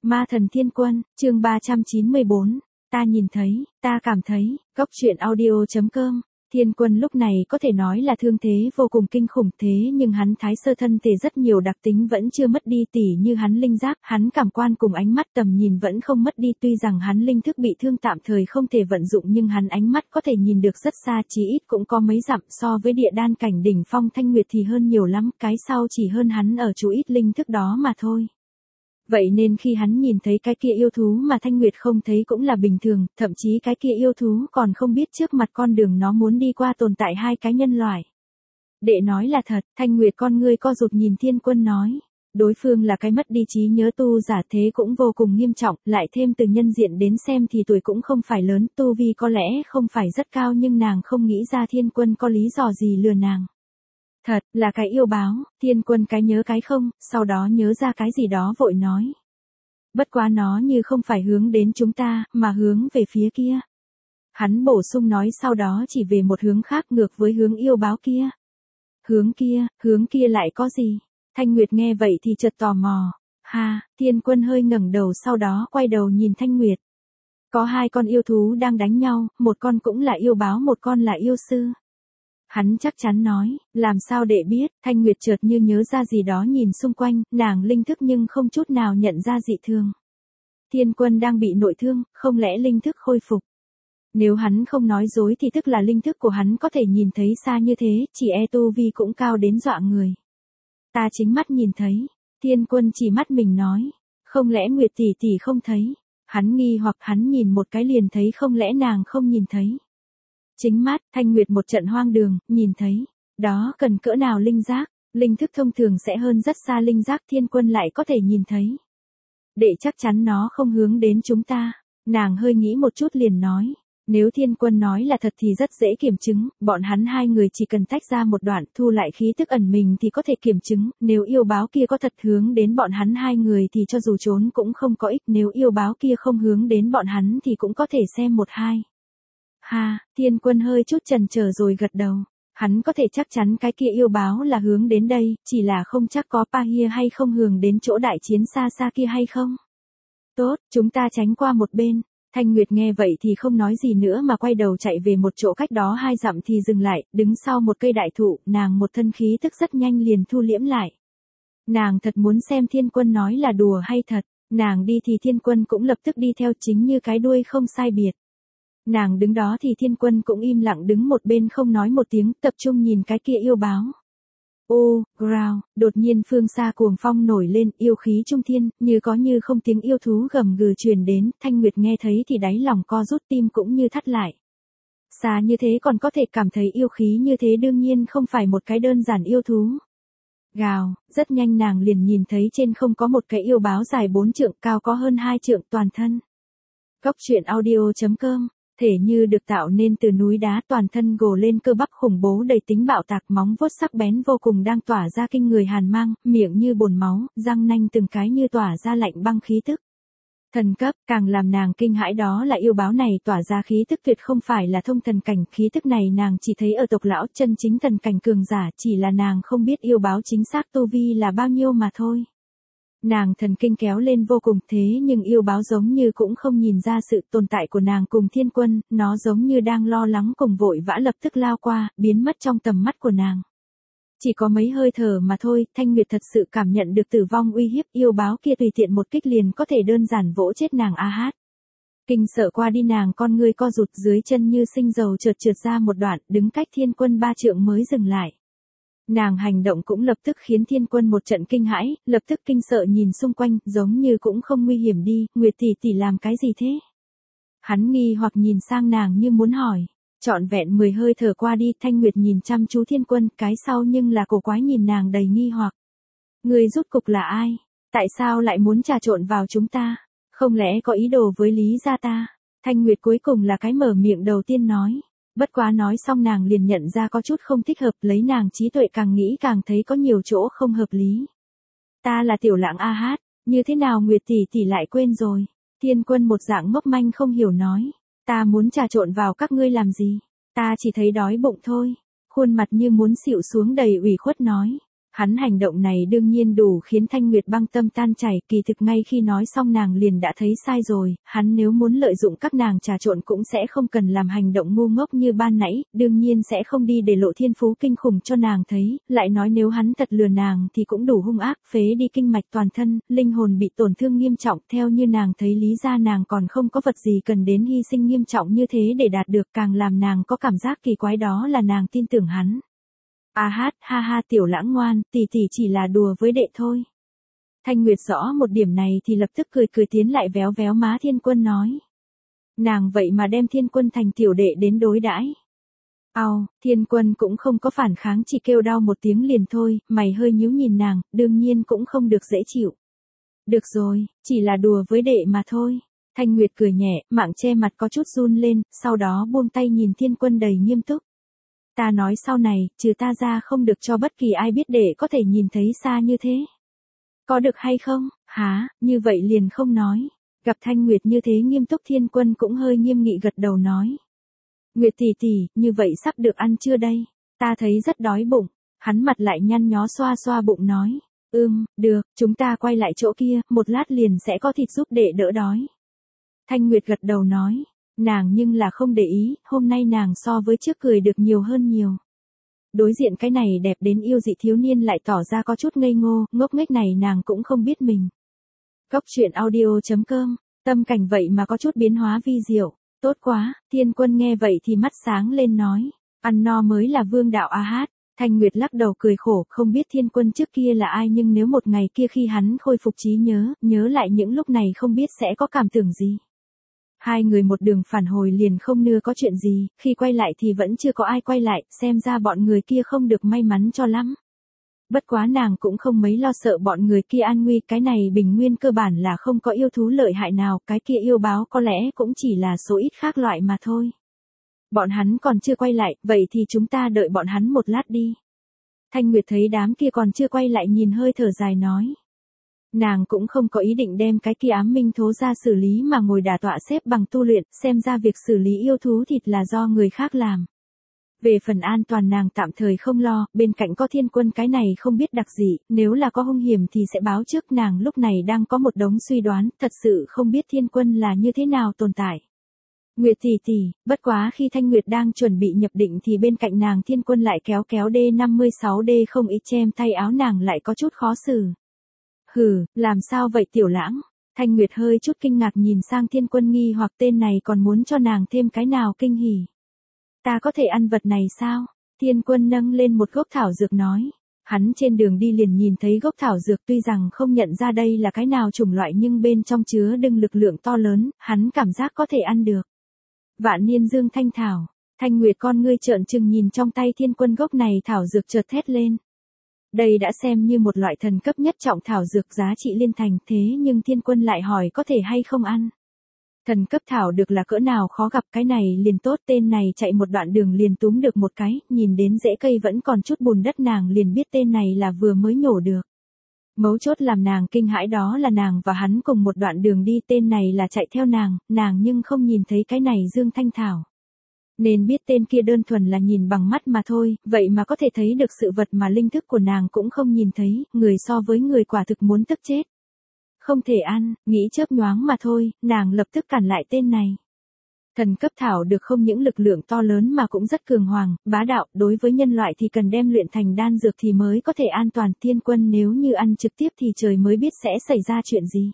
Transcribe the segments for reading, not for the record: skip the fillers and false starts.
Ma thần thiên quân, chương 394. Ta nhìn thấy, ta cảm thấy, góc truyện audio.com. Thiên quân lúc này có thể nói là thương thế vô cùng kinh khủng, thế nhưng hắn thái sơ thân thể rất nhiều đặc tính vẫn chưa mất đi, tỉ như hắn linh giác, hắn cảm quan cùng ánh mắt tầm nhìn vẫn không mất đi, tuy rằng hắn linh thức bị thương tạm thời không thể vận dụng nhưng hắn ánh mắt có thể nhìn được rất xa, chí ít cũng có mấy dặm, so với địa đan cảnh đỉnh phong Thanh Nguyệt thì hơn nhiều lắm, cái sau chỉ hơn hắn ở chú ít linh thức đó mà thôi. Vậy nên khi hắn nhìn thấy cái kia yêu thú mà Thanh Nguyệt không thấy cũng là bình thường, thậm chí cái kia yêu thú còn không biết trước mặt con đường nó muốn đi qua tồn tại hai cái nhân loại. Đệ nói là thật, Thanh Nguyệt con ngươi co rụt nhìn Thiên Quân nói. Đối phương là cái mất đi trí nhớ tu giả, thế cũng vô cùng nghiêm trọng, lại thêm từ nhân diện đến xem thì tuổi cũng không phải lớn, tu vi có lẽ không phải rất cao nhưng nàng không nghĩ ra Thiên Quân có lý do gì lừa nàng. Thật, là cái yêu báo, Thiên Quân cái nhớ cái không, sau đó nhớ ra cái gì đó vội nói. Bất quá nó như không phải hướng đến chúng ta, mà hướng về phía kia. Hắn bổ sung nói sau đó chỉ về một hướng khác ngược với hướng yêu báo kia. Hướng kia lại có gì? Thanh Nguyệt nghe vậy thì chợt tò mò. Ha, Thiên Quân hơi ngẩng đầu sau đó quay đầu nhìn Thanh Nguyệt. Có hai con yêu thú đang đánh nhau, một con cũng là yêu báo, một con là yêu sư. Hắn chắc chắn nói, làm sao để biết, Thanh Nguyệt chợt như nhớ ra gì đó nhìn xung quanh, nàng linh thức nhưng không chút nào nhận ra dị thường. Thiên Quân đang bị nội thương, không lẽ linh thức khôi phục? Nếu hắn không nói dối thì tức là linh thức của hắn có thể nhìn thấy xa như thế, chỉ e tu vi cũng cao đến dọa người. Ta chính mắt nhìn thấy, Thiên Quân chỉ mắt mình nói, không lẽ Nguyệt tỷ tỷ không thấy? Hắn nghi hoặc hắn nhìn một cái liền thấy, không lẽ nàng không nhìn thấy? Chính mắt, Thanh Nguyệt một trận hoang đường, nhìn thấy. Đó cần cỡ nào linh giác, linh thức thông thường sẽ hơn rất xa linh giác, Thiên Quân lại có thể nhìn thấy. Để chắc chắn nó không hướng đến chúng ta, nàng hơi nghĩ một chút liền nói. Nếu Thiên Quân nói là thật thì rất dễ kiểm chứng, bọn hắn hai người chỉ cần tách ra một đoạn thu lại khí tức ẩn mình thì có thể kiểm chứng, nếu yêu báo kia có thật hướng đến bọn hắn hai người thì cho dù trốn cũng không có ích, nếu yêu báo kia không hướng đến bọn hắn thì cũng có thể xem một hai. Ha, Thiên Quân hơi chút chần chờ rồi gật đầu. Hắn có thể chắc chắn cái kia yêu báo là hướng đến đây, chỉ là không chắc có Pahia hay không hướng đến chỗ đại chiến xa xa kia hay không. Tốt, chúng ta tránh qua một bên. Thanh Nguyệt nghe vậy thì không nói gì nữa mà quay đầu chạy về một chỗ cách đó 2 dặm thì dừng lại, đứng sau một cây đại thụ, nàng một thân khí tức rất nhanh liền thu liễm lại. Nàng thật muốn xem Thiên Quân nói là đùa hay thật, nàng đi thì Thiên Quân cũng lập tức đi theo, chính như cái đuôi không sai biệt. Nàng đứng đó thì Thiên Quân cũng im lặng đứng một bên không nói một tiếng, tập trung nhìn cái kia yêu báo. Ô, growl, đột nhiên phương xa cuồng phong nổi lên, yêu khí trung thiên, như có như không tiếng yêu thú gầm gừ truyền đến, Thanh Nguyệt nghe thấy thì đáy lòng co rút, tim cũng như thắt lại. Xa như thế còn có thể cảm thấy yêu khí như thế, đương nhiên không phải một cái đơn giản yêu thú. Gào, rất nhanh nàng liền nhìn thấy trên không có một cái yêu báo dài 4 trượng, cao có hơn 2 trượng toàn thân. Góc truyện audio.com. Thể như được tạo nên từ núi đá, toàn thân gồ lên cơ bắp khủng bố đầy tính bạo tạc, móng vuốt sắc bén vô cùng đang tỏa ra kinh người hàn mang, miệng như bồn máu, răng nanh từng cái như tỏa ra lạnh băng khí tức. Thần cấp, càng làm nàng kinh hãi đó là yêu báo này tỏa ra khí tức tuyệt không phải là thông thần cảnh, khí tức này nàng chỉ thấy ở tộc lão chân chính thần cảnh cường giả, chỉ là nàng không biết yêu báo chính xác tu vi là bao nhiêu mà thôi. Nàng thần kinh kéo lên vô cùng, thế nhưng yêu báo giống như cũng không nhìn ra sự tồn tại của nàng cùng Thiên Quân, nó giống như đang lo lắng cùng vội vã lập tức lao qua, biến mất trong tầm mắt của nàng. Chỉ có mấy hơi thở mà thôi, Thanh Nguyệt thật sự cảm nhận được tử vong uy hiếp, yêu báo kia tùy tiện một kích liền có thể đơn giản vỗ chết nàng a hát. Kinh sợ qua đi, nàng con ngươi co rụt, dưới chân như sinh dầu trượt ra một đoạn, đứng cách Thiên Quân 3 trượng mới dừng lại. Nàng hành động cũng lập tức khiến Thiên Quân một trận kinh hãi, lập tức kinh sợ nhìn xung quanh, giống như cũng không nguy hiểm đi, Nguyệt tỷ tỷ làm cái gì thế? Hắn nghi hoặc nhìn sang nàng như muốn hỏi. Trọn vẹn 10 hơi thở qua đi, Thanh Nguyệt nhìn chăm chú Thiên Quân, cái sau nhưng là cổ quái nhìn nàng đầy nghi hoặc. Người rốt cục là ai? Tại sao lại muốn trà trộn vào chúng ta? Không lẽ có ý đồ với Lý gia ta? Thanh Nguyệt cuối cùng là cái mở miệng đầu tiên nói. Bất quá nói xong nàng liền nhận ra có chút không thích hợp, lấy nàng trí tuệ càng nghĩ càng thấy có nhiều chỗ không hợp lý. Ta là Tiểu Lãng a hát, như thế nào Nguyệt tỷ tỷ lại quên rồi? Thiên Quân một dạng ngốc manh không hiểu nói. Ta muốn trà trộn vào các ngươi làm gì? Ta chỉ thấy đói bụng thôi. Khuôn mặt như muốn xịu xuống đầy ủy khuất nói. Hắn hành động này đương nhiên đủ khiến Thanh Nguyệt băng tâm tan chảy, kỳ thực ngay khi nói xong nàng liền đã thấy sai rồi, hắn nếu muốn lợi dụng các nàng trà trộn cũng sẽ không cần làm hành động ngu ngốc như ban nãy, đương nhiên sẽ không đi để lộ thiên phú kinh khủng cho nàng thấy, lại nói nếu hắn thật lừa nàng thì cũng đủ hung ác, phế đi kinh mạch toàn thân, linh hồn bị tổn thương nghiêm trọng, theo như nàng thấy lý ra nàng còn không có vật gì cần đến hy sinh nghiêm trọng như thế để đạt được, càng làm nàng có cảm giác kỳ quái đó là nàng tin tưởng hắn. A hát, ha ha tiểu lãng ngoan, tỷ tỷ chỉ là đùa với đệ thôi. Thanh Nguyệt rõ một điểm này thì lập tức cười cười tiến lại véo véo má Thiên Quân nói. Nàng vậy mà đem Thiên Quân thành tiểu đệ đến đối đãi. Ao, Thiên Quân cũng không có phản kháng, chỉ kêu đau một tiếng liền thôi, mày hơi nhíu nhìn nàng, đương nhiên cũng không được dễ chịu. Được rồi, chỉ là đùa với đệ mà thôi. Thanh Nguyệt cười nhẹ, mạng che mặt có chút run lên, sau đó buông tay nhìn Thiên Quân đầy nghiêm túc. Ta nói sau này, trừ ta ra không được cho bất kỳ ai biết để có thể nhìn thấy xa như thế. Có được hay không? Hả, như vậy liền không nói. Gặp Thanh Nguyệt như thế nghiêm túc Thiên Quân cũng hơi nghiêm nghị gật đầu nói. Nguyệt tỷ tỷ, như vậy sắp được ăn chưa đây? Ta thấy rất đói bụng. Hắn mặt lại nhăn nhó xoa xoa bụng nói. Được, chúng ta quay lại chỗ kia, một lát liền sẽ có thịt giúp đệ đỡ đói. Thanh Nguyệt gật đầu nói. Nàng nhưng là không để ý, hôm nay nàng so với trước cười được nhiều hơn nhiều. Đối diện cái này đẹp đến yêu dị thiếu niên lại tỏ ra có chút ngây ngô, ngốc nghếch này nàng cũng không biết mình. Góc truyện audio.com, tâm cảnh vậy mà có chút biến hóa vi diệu, tốt quá, Thiên Quân nghe vậy thì mắt sáng lên nói, ăn no mới là vương đạo a hát. Thanh Nguyệt lắc đầu cười khổ, không biết Thiên Quân trước kia là ai nhưng nếu một ngày kia khi hắn khôi phục trí nhớ lại những lúc này không biết sẽ có cảm tưởng gì. Hai người một đường phản hồi liền không nưa có chuyện gì, khi quay lại thì vẫn chưa có ai quay lại, xem ra bọn người kia không được may mắn cho lắm. Bất quá nàng cũng không mấy lo sợ bọn người kia an nguy, cái này bình nguyên cơ bản là không có yêu thú lợi hại nào, cái kia yêu báo có lẽ cũng chỉ là số ít khác loại mà thôi. Bọn hắn còn chưa quay lại, vậy thì chúng ta đợi bọn hắn một lát đi. Thanh Nguyệt thấy đám kia còn chưa quay lại nhìn hơi thở dài nói. Nàng cũng không có ý định đem cái kia ám minh thố ra xử lý mà ngồi đả tọa xếp bằng tu luyện, xem ra việc xử lý yêu thú thịt là do người khác làm. Về phần an toàn nàng tạm thời không lo, bên cạnh có Thiên Quân cái này không biết đặc gì, nếu là có hung hiểm thì sẽ báo trước, nàng lúc này đang có một đống suy đoán, thật sự không biết Thiên Quân là như thế nào tồn tại. Nguyệt tỷ tỷ, bất quá khi Thanh Nguyệt đang chuẩn bị nhập định thì bên cạnh nàng Thiên Quân lại kéo D56D không ít chem tay áo nàng lại có chút khó xử. Làm sao vậy tiểu lãng? Thanh Nguyệt hơi chút kinh ngạc nhìn sang Thiên Quân nghi hoặc tên này còn muốn cho nàng thêm cái nào kinh hỉ. Ta có thể ăn vật này sao? Thiên Quân nâng lên một gốc thảo dược nói. Hắn trên đường đi liền nhìn thấy gốc thảo dược, tuy rằng không nhận ra đây là cái nào chủng loại nhưng bên trong chứa đựng lực lượng to lớn, hắn cảm giác có thể ăn được. Vạn niên dương thanh thảo. Thanh Nguyệt con ngươi trợn trừng nhìn trong tay Thiên Quân gốc này thảo dược chợt thét lên. Đây đã xem như một loại thần cấp nhất trọng thảo dược giá trị liên thành, thế nhưng Thiên Quân lại hỏi có thể hay không ăn. Thần cấp thảo được là cỡ nào khó gặp, cái này liền tốt, tên này chạy một đoạn đường liền túm được một cái, nhìn đến rễ cây vẫn còn chút bùn đất nàng liền biết tên này là vừa mới nhổ được. Mấu chốt làm nàng kinh hãi đó là nàng và hắn cùng một đoạn đường đi, tên này là chạy theo nàng nhưng không nhìn thấy cái này dương thanh thảo. Nên biết tên kia đơn thuần là nhìn bằng mắt mà thôi, vậy mà có thể thấy được sự vật mà linh thức của nàng cũng không nhìn thấy, người so với người quả thực muốn tức chết. Không thể ăn, nghĩ chớp nhoáng mà thôi, nàng lập tức cản lại tên này. Thần cấp thảo được không những lực lượng to lớn mà cũng rất cường hoàng, bá đạo, đối với nhân loại thì cần đem luyện thành đan dược thì mới có thể an toàn. Thiên Quân nếu như ăn trực tiếp thì trời mới biết sẽ xảy ra chuyện gì.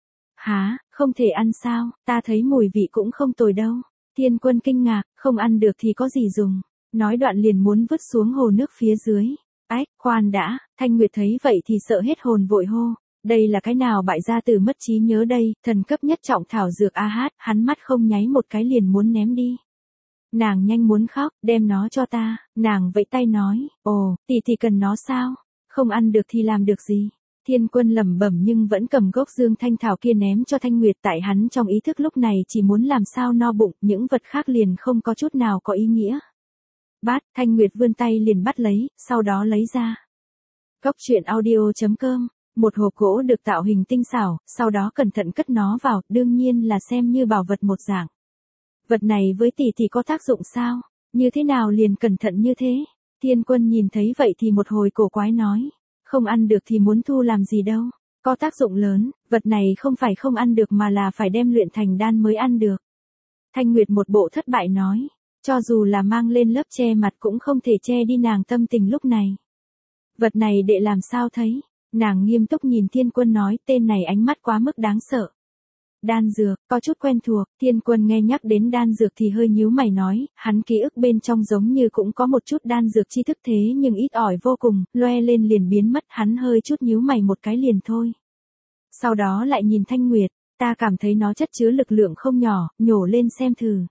Hả, không thể ăn sao, ta thấy mùi vị cũng không tồi đâu. Thiên Quân kinh ngạc, không ăn được thì có gì dùng. Nói đoạn liền muốn vứt xuống hồ nước phía dưới. Ách, khoan đã, Thanh Nguyệt thấy vậy thì sợ hết hồn vội hô. Đây là cái nào bại gia tử mất trí nhớ đây, thần cấp nhất trọng thảo dược a hát, hắn mắt không nháy một cái liền muốn ném đi. Nàng nhanh muốn khóc, đem nó cho ta, nàng vẫy tay nói, ồ, tỷ tỷ cần nó sao? Không ăn được thì làm được gì? Thiên Quân lẩm bẩm nhưng vẫn cầm gốc dương thanh thảo kia ném cho Thanh Nguyệt, tại hắn trong ý thức lúc này chỉ muốn làm sao no bụng, những vật khác liền không có chút nào có ý nghĩa. Bát, Thanh Nguyệt vươn tay liền bắt lấy, sau đó lấy ra. Góc truyện audio.com, một hộp gỗ được tạo hình tinh xảo, sau đó cẩn thận cất nó vào, đương nhiên là xem như bảo vật một dạng. Vật này với tỷ tỷ có tác dụng sao? Như thế nào liền cẩn thận như thế? Thiên Quân nhìn thấy vậy thì một hồi cổ quái nói. Không ăn được thì muốn thu làm gì đâu. Có tác dụng lớn, vật này không phải không ăn được mà là phải đem luyện thành đan mới ăn được. Thanh Nguyệt một bộ thất bại nói. Cho dù là mang lên lớp che mặt cũng không thể che đi nàng tâm tình lúc này. Vật này đệ làm sao thấy? Nàng nghiêm túc nhìn Thiên Quân nói, tên này ánh mắt quá mức đáng sợ. Đan dược, có chút quen thuộc, Thiên Quân nghe nhắc đến đan dược thì hơi nhíu mày nói, hắn ký ức bên trong giống như cũng có một chút đan dược tri thức thế nhưng ít ỏi vô cùng, loe lên liền biến mất, hắn hơi chút nhíu mày một cái liền thôi. Sau đó lại nhìn Thanh Nguyệt, ta cảm thấy nó chất chứa lực lượng không nhỏ, nhổ lên xem thử.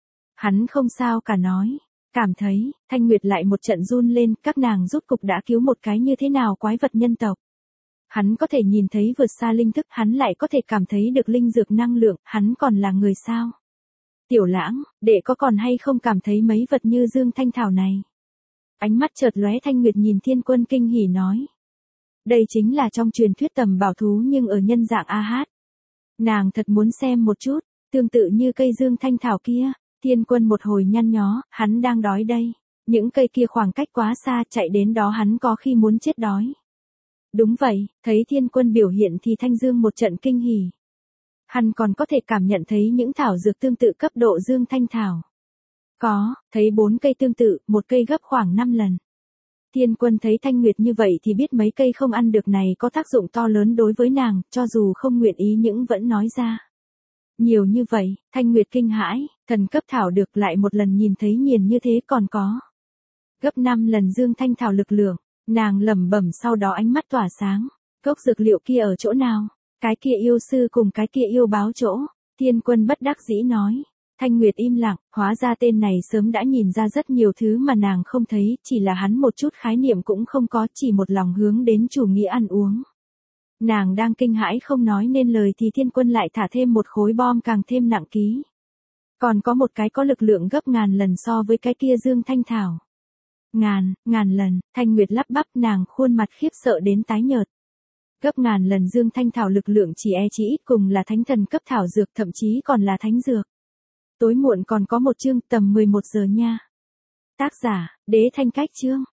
Hắn không sao cả nói, cảm thấy, Thanh Nguyệt lại một trận run lên, các nàng rốt cục đã cứu một cái như thế nào quái vật nhân tộc. Hắn có thể nhìn thấy vượt xa linh thức, hắn lại có thể cảm thấy được linh dược năng lượng, hắn còn là người sao? Tiểu Lãng, đệ có còn hay không cảm thấy mấy vật như dương thanh thảo này? Ánh mắt chợt lóe, Thanh Nguyệt nhìn Thiên Quân kinh hỉ nói. Đây chính là trong truyền thuyết tầm bảo thú nhưng ở nhân dạng AH. Nàng thật muốn xem một chút, tương tự như cây dương thanh thảo kia. Thiên Quân một hồi nhăn nhó, hắn đang đói đây. Những cây kia khoảng cách quá xa, chạy đến đó hắn có khi muốn chết đói. Đúng vậy, thấy Thiên Quân biểu hiện thì Thanh Dương một trận kinh hỉ. Hắn còn có thể cảm nhận thấy những thảo dược tương tự cấp độ dương thanh thảo. Có, thấy 4 cây tương tự, một cây gấp khoảng 5 lần. Thiên Quân thấy Thanh Nguyệt như vậy thì biết mấy cây không ăn được này có tác dụng to lớn đối với nàng, cho dù không nguyện ý nhưng vẫn nói ra. Nhiều như vậy, Thanh Nguyệt kinh hãi, thần cấp thảo được lại một lần nhìn thấy nghiền như thế còn có. Gấp 5 lần dương thanh thảo lực lượng, nàng lẩm bẩm sau đó ánh mắt tỏa sáng. Gốc dược liệu kia ở chỗ nào? Cái kia yêu sư cùng cái kia yêu báo chỗ. Thiên Quân bất đắc dĩ nói. Thanh Nguyệt im lặng, hóa ra tên này sớm đã nhìn ra rất nhiều thứ mà nàng không thấy, chỉ là hắn một chút khái niệm cũng không có, chỉ một lòng hướng đến chủ nghĩa ăn uống. Nàng đang kinh hãi không nói nên lời thì Thiên Quân lại thả thêm một khối bom càng thêm nặng ký. Còn có một cái có lực lượng gấp ngàn lần so với cái kia dương thanh thảo. Ngàn lần, Thanh Nguyệt lắp bắp, nàng khuôn mặt khiếp sợ đến tái nhợt. Gấp ngàn lần dương thanh thảo lực lượng chỉ ít cùng là thánh thần cấp thảo dược, thậm chí còn là thánh dược. Tối muộn còn có một chương, tầm 11 giờ nha. Tác giả, Đế Thanh Cách Chương.